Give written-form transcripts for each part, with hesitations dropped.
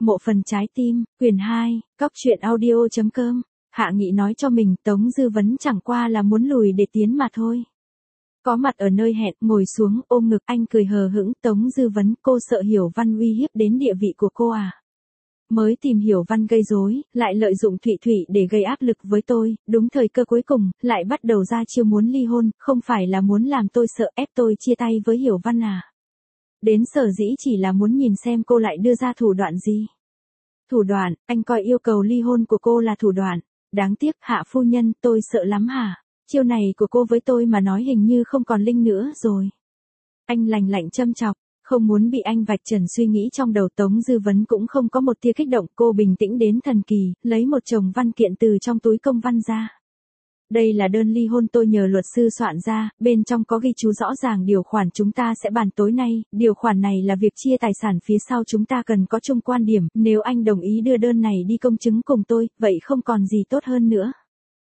Mộ phần trái tim, quyển 2, Cóc truyện audio.com. Hạ Nghị nói cho mình Tống Dư Vấn chẳng qua là muốn lùi để tiến mà thôi. Có mặt ở nơi hẹn, ngồi xuống, ôm ngực anh cười hờ hững. Tống Dư Vấn, cô sợ Hiểu Văn uy hiếp đến địa vị của cô à? Mới tìm Hiểu Văn gây rối, lại lợi dụng Thụy Thụy để gây áp lực với tôi, đúng thời cơ cuối cùng, lại bắt đầu ra chiêu muốn ly hôn, không phải là muốn làm tôi sợ ép tôi chia tay với Hiểu Văn à? Đến sở dĩ chỉ là muốn nhìn xem cô lại đưa ra thủ đoạn gì. Thủ đoạn, anh coi yêu cầu ly hôn của cô là thủ đoạn. Đáng tiếc, Hạ phu nhân, tôi sợ lắm hả? Chiêu này của cô với tôi mà nói hình như không còn linh nữa rồi. Anh lành lạnh châm chọc, không muốn bị anh vạch trần suy nghĩ trong đầu. Tống Dư Vấn cũng không có một tia kích động, cô bình tĩnh đến thần kỳ, lấy một chồng văn kiện từ trong túi công văn ra. Đây là đơn ly hôn tôi nhờ luật sư soạn ra, bên trong có ghi chú rõ ràng điều khoản chúng ta sẽ bàn tối nay, điều khoản này là việc chia tài sản phía sau chúng ta cần có chung quan điểm, nếu anh đồng ý đưa đơn này đi công chứng cùng tôi, vậy không còn gì tốt hơn nữa.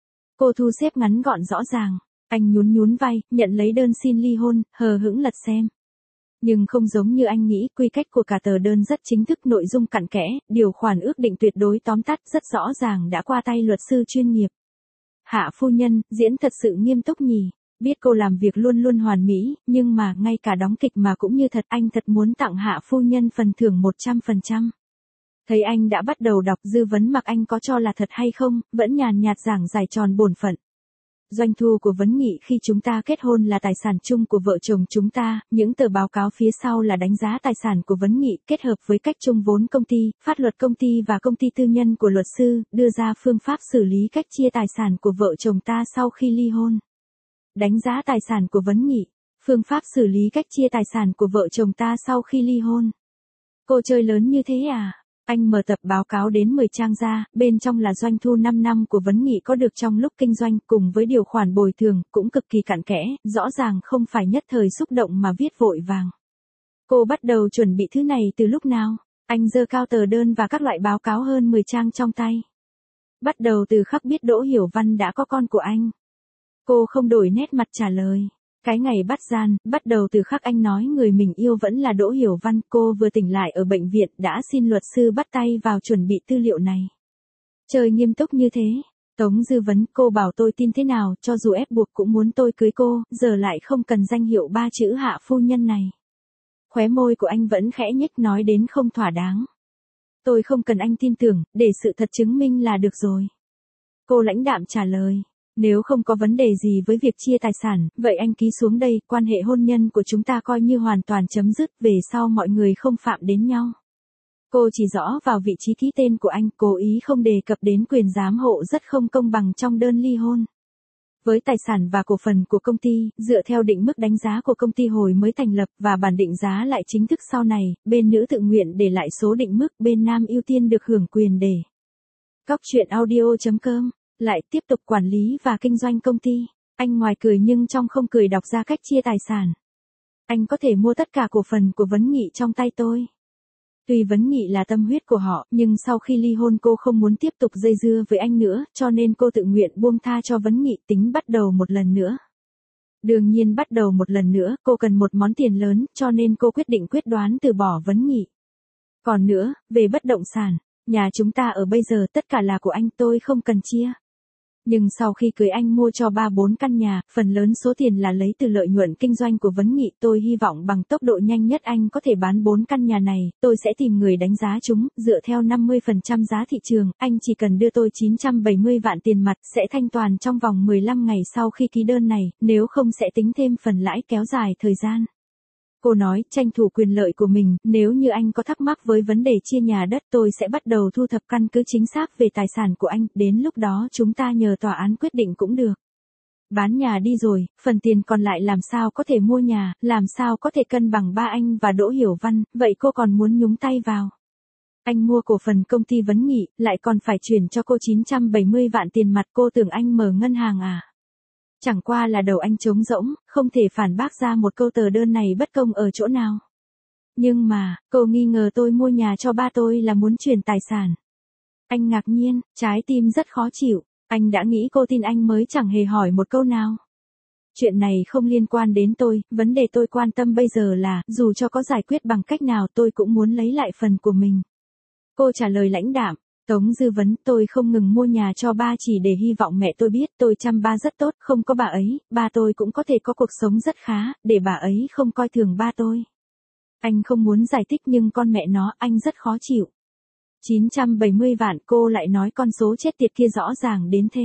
Cô thu xếp ngắn gọn rõ ràng, anh nhún nhún vai, nhận lấy đơn xin ly hôn, hờ hững lật xem. Nhưng không giống như anh nghĩ, quy cách của cả tờ đơn rất chính thức, nội dung cặn kẽ, điều khoản ước định tuyệt đối tóm tắt, rất rõ ràng đã qua tay luật sư chuyên nghiệp. Hạ phu nhân, diễn thật sự nghiêm túc nhỉ, biết cô làm việc luôn luôn hoàn mỹ, nhưng mà ngay cả đóng kịch mà cũng như thật, anh thật muốn tặng Hạ phu nhân phần thưởng 100%. Thấy anh đã bắt đầu đọc, Dư Vấn mặc anh có cho là thật hay không, vẫn nhàn nhạt giảng giải tròn bổn phận. Doanh thu của Vấn Nghị khi chúng ta kết hôn là tài sản chung của vợ chồng chúng ta, những tờ báo cáo phía sau là đánh giá tài sản của Vấn Nghị kết hợp với cách chung vốn công ty, pháp luật công ty và công ty tư nhân của luật sư, đưa ra phương pháp xử lý cách chia tài sản của vợ chồng ta sau khi ly hôn. Đánh giá tài sản của Vấn Nghị, phương pháp xử lý cách chia tài sản của vợ chồng ta sau khi ly hôn. Cô chơi lớn như thế à? Anh mở tập báo cáo đến 10 trang ra, bên trong là doanh thu 5 năm của Vấn Nghị có được trong lúc kinh doanh cùng với điều khoản bồi thường, cũng cực kỳ cặn kẽ, rõ ràng không phải nhất thời xúc động mà viết vội vàng. Cô bắt đầu chuẩn bị thứ này từ lúc nào? Anh giơ cao tờ đơn và các loại báo cáo hơn 10 trang trong tay. Bắt đầu từ khắc biết Đỗ Hiểu Văn đã có con của anh. Cô không đổi nét mặt trả lời. Cái ngày bắt gian, bắt đầu từ khắc anh nói người mình yêu vẫn là Đỗ Hiểu Văn, cô vừa tỉnh lại ở bệnh viện đã xin luật sư bắt tay vào chuẩn bị tư liệu này. Chơi nghiêm túc như thế, Tống Dư Vấn, cô bảo tôi tin thế nào, cho dù ép buộc cũng muốn tôi cưới cô, giờ lại không cần danh hiệu 3 chữ Hạ phu nhân này. Khóe môi của anh vẫn khẽ nhếch, nói đến không thỏa đáng. Tôi không cần anh tin tưởng, để sự thật chứng minh là được rồi. Cô lãnh đạm trả lời. Nếu không có vấn đề gì với việc chia tài sản, vậy anh ký xuống đây, quan hệ hôn nhân của chúng ta coi như hoàn toàn chấm dứt, về sau mọi người không phạm đến nhau. Cô chỉ rõ vào vị trí ký tên của anh, cố ý không đề cập đến quyền giám hộ rất không công bằng trong đơn ly hôn. Với tài sản và cổ phần của công ty, dựa theo định mức đánh giá của công ty hồi mới thành lập và bản định giá lại chính thức sau này, bên nữ tự nguyện để lại số định mức, bên nam ưu tiên được hưởng quyền để. Cóc truyện audio.com lại tiếp tục quản lý và kinh doanh công ty. Anh ngoài cười nhưng trong không cười đọc ra cách chia tài sản. Anh có thể mua tất cả cổ phần của Vấn Nghị trong tay tôi. Tuy Vấn Nghị là tâm huyết của họ, nhưng sau khi ly hôn cô không muốn tiếp tục dây dưa với anh nữa, cho nên cô tự nguyện buông tha cho Vấn Nghị, tính bắt đầu một lần nữa. Đương nhiên bắt đầu một lần nữa, cô cần một món tiền lớn, cho nên cô quyết đoán từ bỏ Vấn Nghị. Còn nữa, về bất động sản, nhà chúng ta ở bây giờ tất cả là của anh, tôi không cần chia. Nhưng sau khi cưới anh mua cho 3-4 căn nhà, phần lớn số tiền là lấy từ lợi nhuận kinh doanh của Vấn Nghị. Tôi hy vọng bằng tốc độ nhanh nhất anh có thể bán 4 căn nhà này, tôi sẽ tìm người đánh giá chúng, dựa theo 50% giá thị trường, anh chỉ cần đưa tôi 970 vạn tiền mặt, sẽ thanh toán trong vòng 15 ngày sau khi ký đơn này, nếu không sẽ tính thêm phần lãi kéo dài thời gian. Cô nói, tranh thủ quyền lợi của mình, nếu như anh có thắc mắc với vấn đề chia nhà đất tôi sẽ bắt đầu thu thập căn cứ chính xác về tài sản của anh, đến lúc đó chúng ta nhờ tòa án quyết định cũng được. Bán nhà đi rồi, phần tiền còn lại làm sao có thể mua nhà, làm sao có thể cân bằng ba anh và Đỗ Hiểu Văn, vậy cô còn muốn nhúng tay vào. Anh mua cổ phần công ty Vấn Nghị, lại còn phải chuyển cho cô 970 vạn tiền mặt, cô tưởng anh mở ngân hàng à? Chẳng qua là đầu anh trống rỗng, không thể phản bác ra một câu tờ đơn này bất công ở chỗ nào. Nhưng mà, cô nghi ngờ tôi mua nhà cho ba tôi là muốn chuyển tài sản. Anh ngạc nhiên, trái tim rất khó chịu, anh đã nghĩ cô tin anh mới chẳng hề hỏi một câu nào. Chuyện này không liên quan đến tôi, vấn đề tôi quan tâm bây giờ là, dù cho có giải quyết bằng cách nào tôi cũng muốn lấy lại phần của mình. Cô trả lời lãnh đạm. Tống Dư Vấn, tôi không ngừng mua nhà cho ba chỉ để hy vọng mẹ tôi biết tôi chăm ba rất tốt, không có bà ấy, ba tôi cũng có thể có cuộc sống rất khá, để bà ấy không coi thường ba tôi. Anh không muốn giải thích nhưng con mẹ nó, anh rất khó chịu. 970 vạn, cô lại nói con số chết tiệt kia rõ ràng đến thế.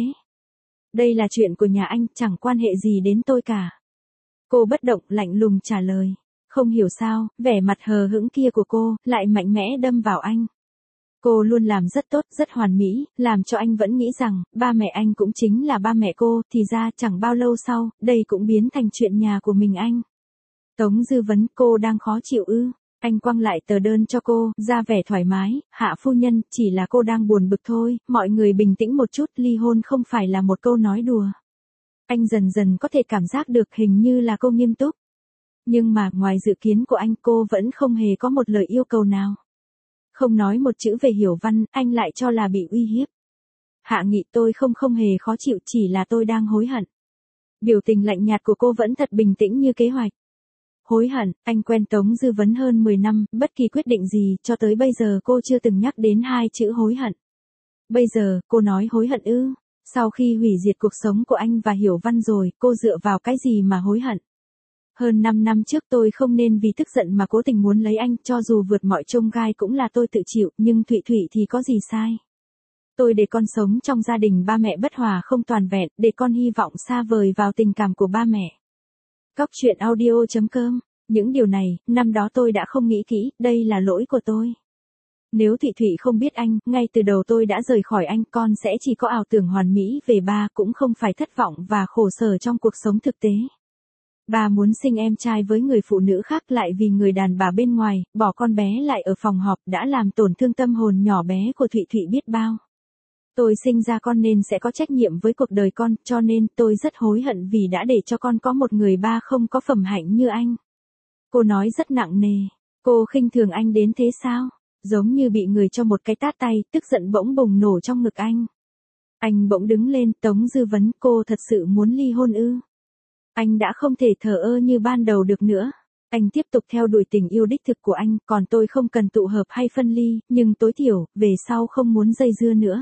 Đây là chuyện của nhà anh, chẳng quan hệ gì đến tôi cả. Cô bất động, lạnh lùng trả lời. Không hiểu sao, vẻ mặt hờ hững kia của cô, lại mạnh mẽ đâm vào anh. Cô luôn làm rất tốt, rất hoàn mỹ, làm cho anh vẫn nghĩ rằng, ba mẹ anh cũng chính là ba mẹ cô, thì ra chẳng bao lâu sau, đây cũng biến thành chuyện nhà của mình anh. Tống Dư Vấn, cô đang khó chịu ư? Anh quăng lại tờ đơn cho cô, ra vẻ thoải mái, hạ phu nhân, chỉ là cô đang buồn bực thôi, mọi người bình tĩnh một chút, ly hôn không phải là một câu nói đùa. Anh dần dần có thể cảm giác được hình như là cô nghiêm túc. Nhưng mà ngoài dự kiến của anh, cô vẫn không hề có một lời yêu cầu nào. Không nói một chữ về Hiểu Văn, anh lại cho là bị uy hiếp. Hạ Nghị, tôi không hề khó chịu, chỉ là tôi đang hối hận. Biểu tình lạnh nhạt của cô vẫn thật bình tĩnh như kế hoạch. Hối hận, anh quen Tống Dư Vấn hơn 10 năm, bất kỳ quyết định gì, cho tới bây giờ cô chưa từng nhắc đến hai chữ hối hận. Bây giờ, cô nói hối hận ư? Sau khi hủy diệt cuộc sống của anh và Hiểu Văn rồi, cô dựa vào cái gì mà hối hận? Hơn 5 năm trước tôi không nên vì tức giận mà cố tình muốn lấy anh, cho dù vượt mọi chông gai cũng là tôi tự chịu, nhưng Thụy Thụy thì có gì sai? Tôi để con sống trong gia đình ba mẹ bất hòa không toàn vẹn, để con hy vọng xa vời vào tình cảm của ba mẹ. Cóc truyện audio.com. Những điều này, năm đó tôi đã không nghĩ kỹ, đây là lỗi của tôi. Nếu Thụy Thụy không biết anh, ngay từ đầu tôi đã rời khỏi anh, con sẽ chỉ có ảo tưởng hoàn mỹ về ba, cũng không phải thất vọng và khổ sở trong cuộc sống thực tế. Ba muốn sinh em trai với người phụ nữ khác, lại vì người đàn bà bên ngoài, bỏ con bé lại ở phòng họp, đã làm tổn thương tâm hồn nhỏ bé của Thụy Thụy biết bao. Tôi sinh ra con nên sẽ có trách nhiệm với cuộc đời con, cho nên tôi rất hối hận vì đã để cho con có một người ba không có phẩm hạnh như anh. Cô nói rất nặng nề. Cô khinh thường anh đến thế sao? Giống như bị người cho một cái tát tay, tức giận bỗng bùng nổ trong ngực anh. Anh bỗng đứng lên, Tống Dư Vấn, cô thật sự muốn ly hôn ư? Anh đã không thể thờ ơ như ban đầu được nữa. Anh tiếp tục theo đuổi tình yêu đích thực của anh, còn tôi không cần tụ hợp hay phân ly, nhưng tối thiểu, về sau không muốn dây dưa nữa.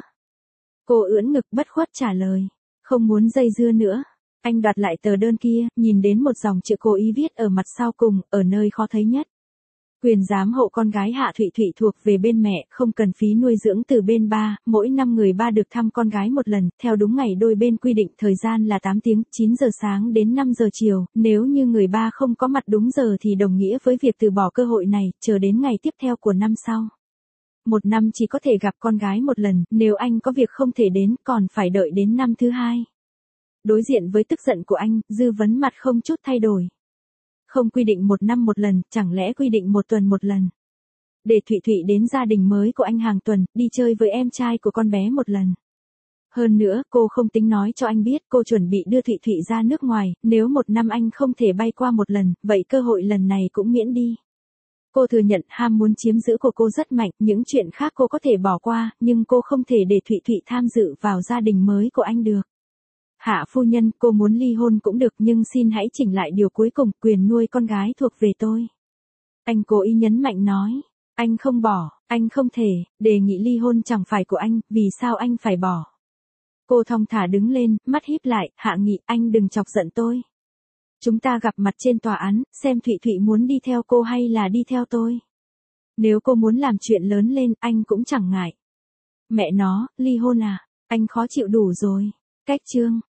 Cô ưỡn ngực bất khuất trả lời. Không muốn dây dưa nữa. Anh đoạt lại tờ đơn kia, nhìn đến một dòng chữ cố ý viết ở mặt sau cùng, ở nơi khó thấy nhất. Quyền giám hộ con gái Hạ Thụy Thụy thuộc về bên mẹ, không cần phí nuôi dưỡng từ bên ba, mỗi năm người ba được thăm con gái một lần, theo đúng ngày đôi bên quy định, thời gian là 8 tiếng, 9 giờ sáng đến 5 giờ chiều, nếu như người ba không có mặt đúng giờ thì đồng nghĩa với việc từ bỏ cơ hội này, chờ đến ngày tiếp theo của năm sau. Một năm chỉ có thể gặp con gái một lần, nếu anh có việc không thể đến, còn phải đợi đến năm thứ hai. Đối diện với tức giận của anh, Dư Vấn mặt không chút thay đổi. Không quy định một năm một lần, chẳng lẽ quy định một tuần một lần? Để Thụy Thụy đến gia đình mới của anh hàng tuần, đi chơi với em trai của con bé một lần. Hơn nữa, cô không tính nói cho anh biết cô chuẩn bị đưa Thụy Thụy ra nước ngoài, nếu một năm anh không thể bay qua một lần, vậy cơ hội lần này cũng miễn đi. Cô thừa nhận ham muốn chiếm giữ của cô rất mạnh, những chuyện khác cô có thể bỏ qua, nhưng cô không thể để Thụy Thụy tham dự vào gia đình mới của anh được. Hạ phu nhân, cô muốn ly hôn cũng được, nhưng xin hãy chỉnh lại điều cuối cùng, quyền nuôi con gái thuộc về tôi. Anh cố ý nhấn mạnh nói. Anh không bỏ, anh không thể, đề nghị ly hôn chẳng phải của anh, vì sao anh phải bỏ? Cô thong thả đứng lên, mắt híp lại, Hạ Nghị, anh đừng chọc giận tôi. Chúng ta gặp mặt trên tòa án, xem Thụy Thụy muốn đi theo cô hay là đi theo tôi. Nếu cô muốn làm chuyện lớn lên, anh cũng chẳng ngại. Mẹ nó, ly hôn à? Anh khó chịu đủ rồi. Cách chương.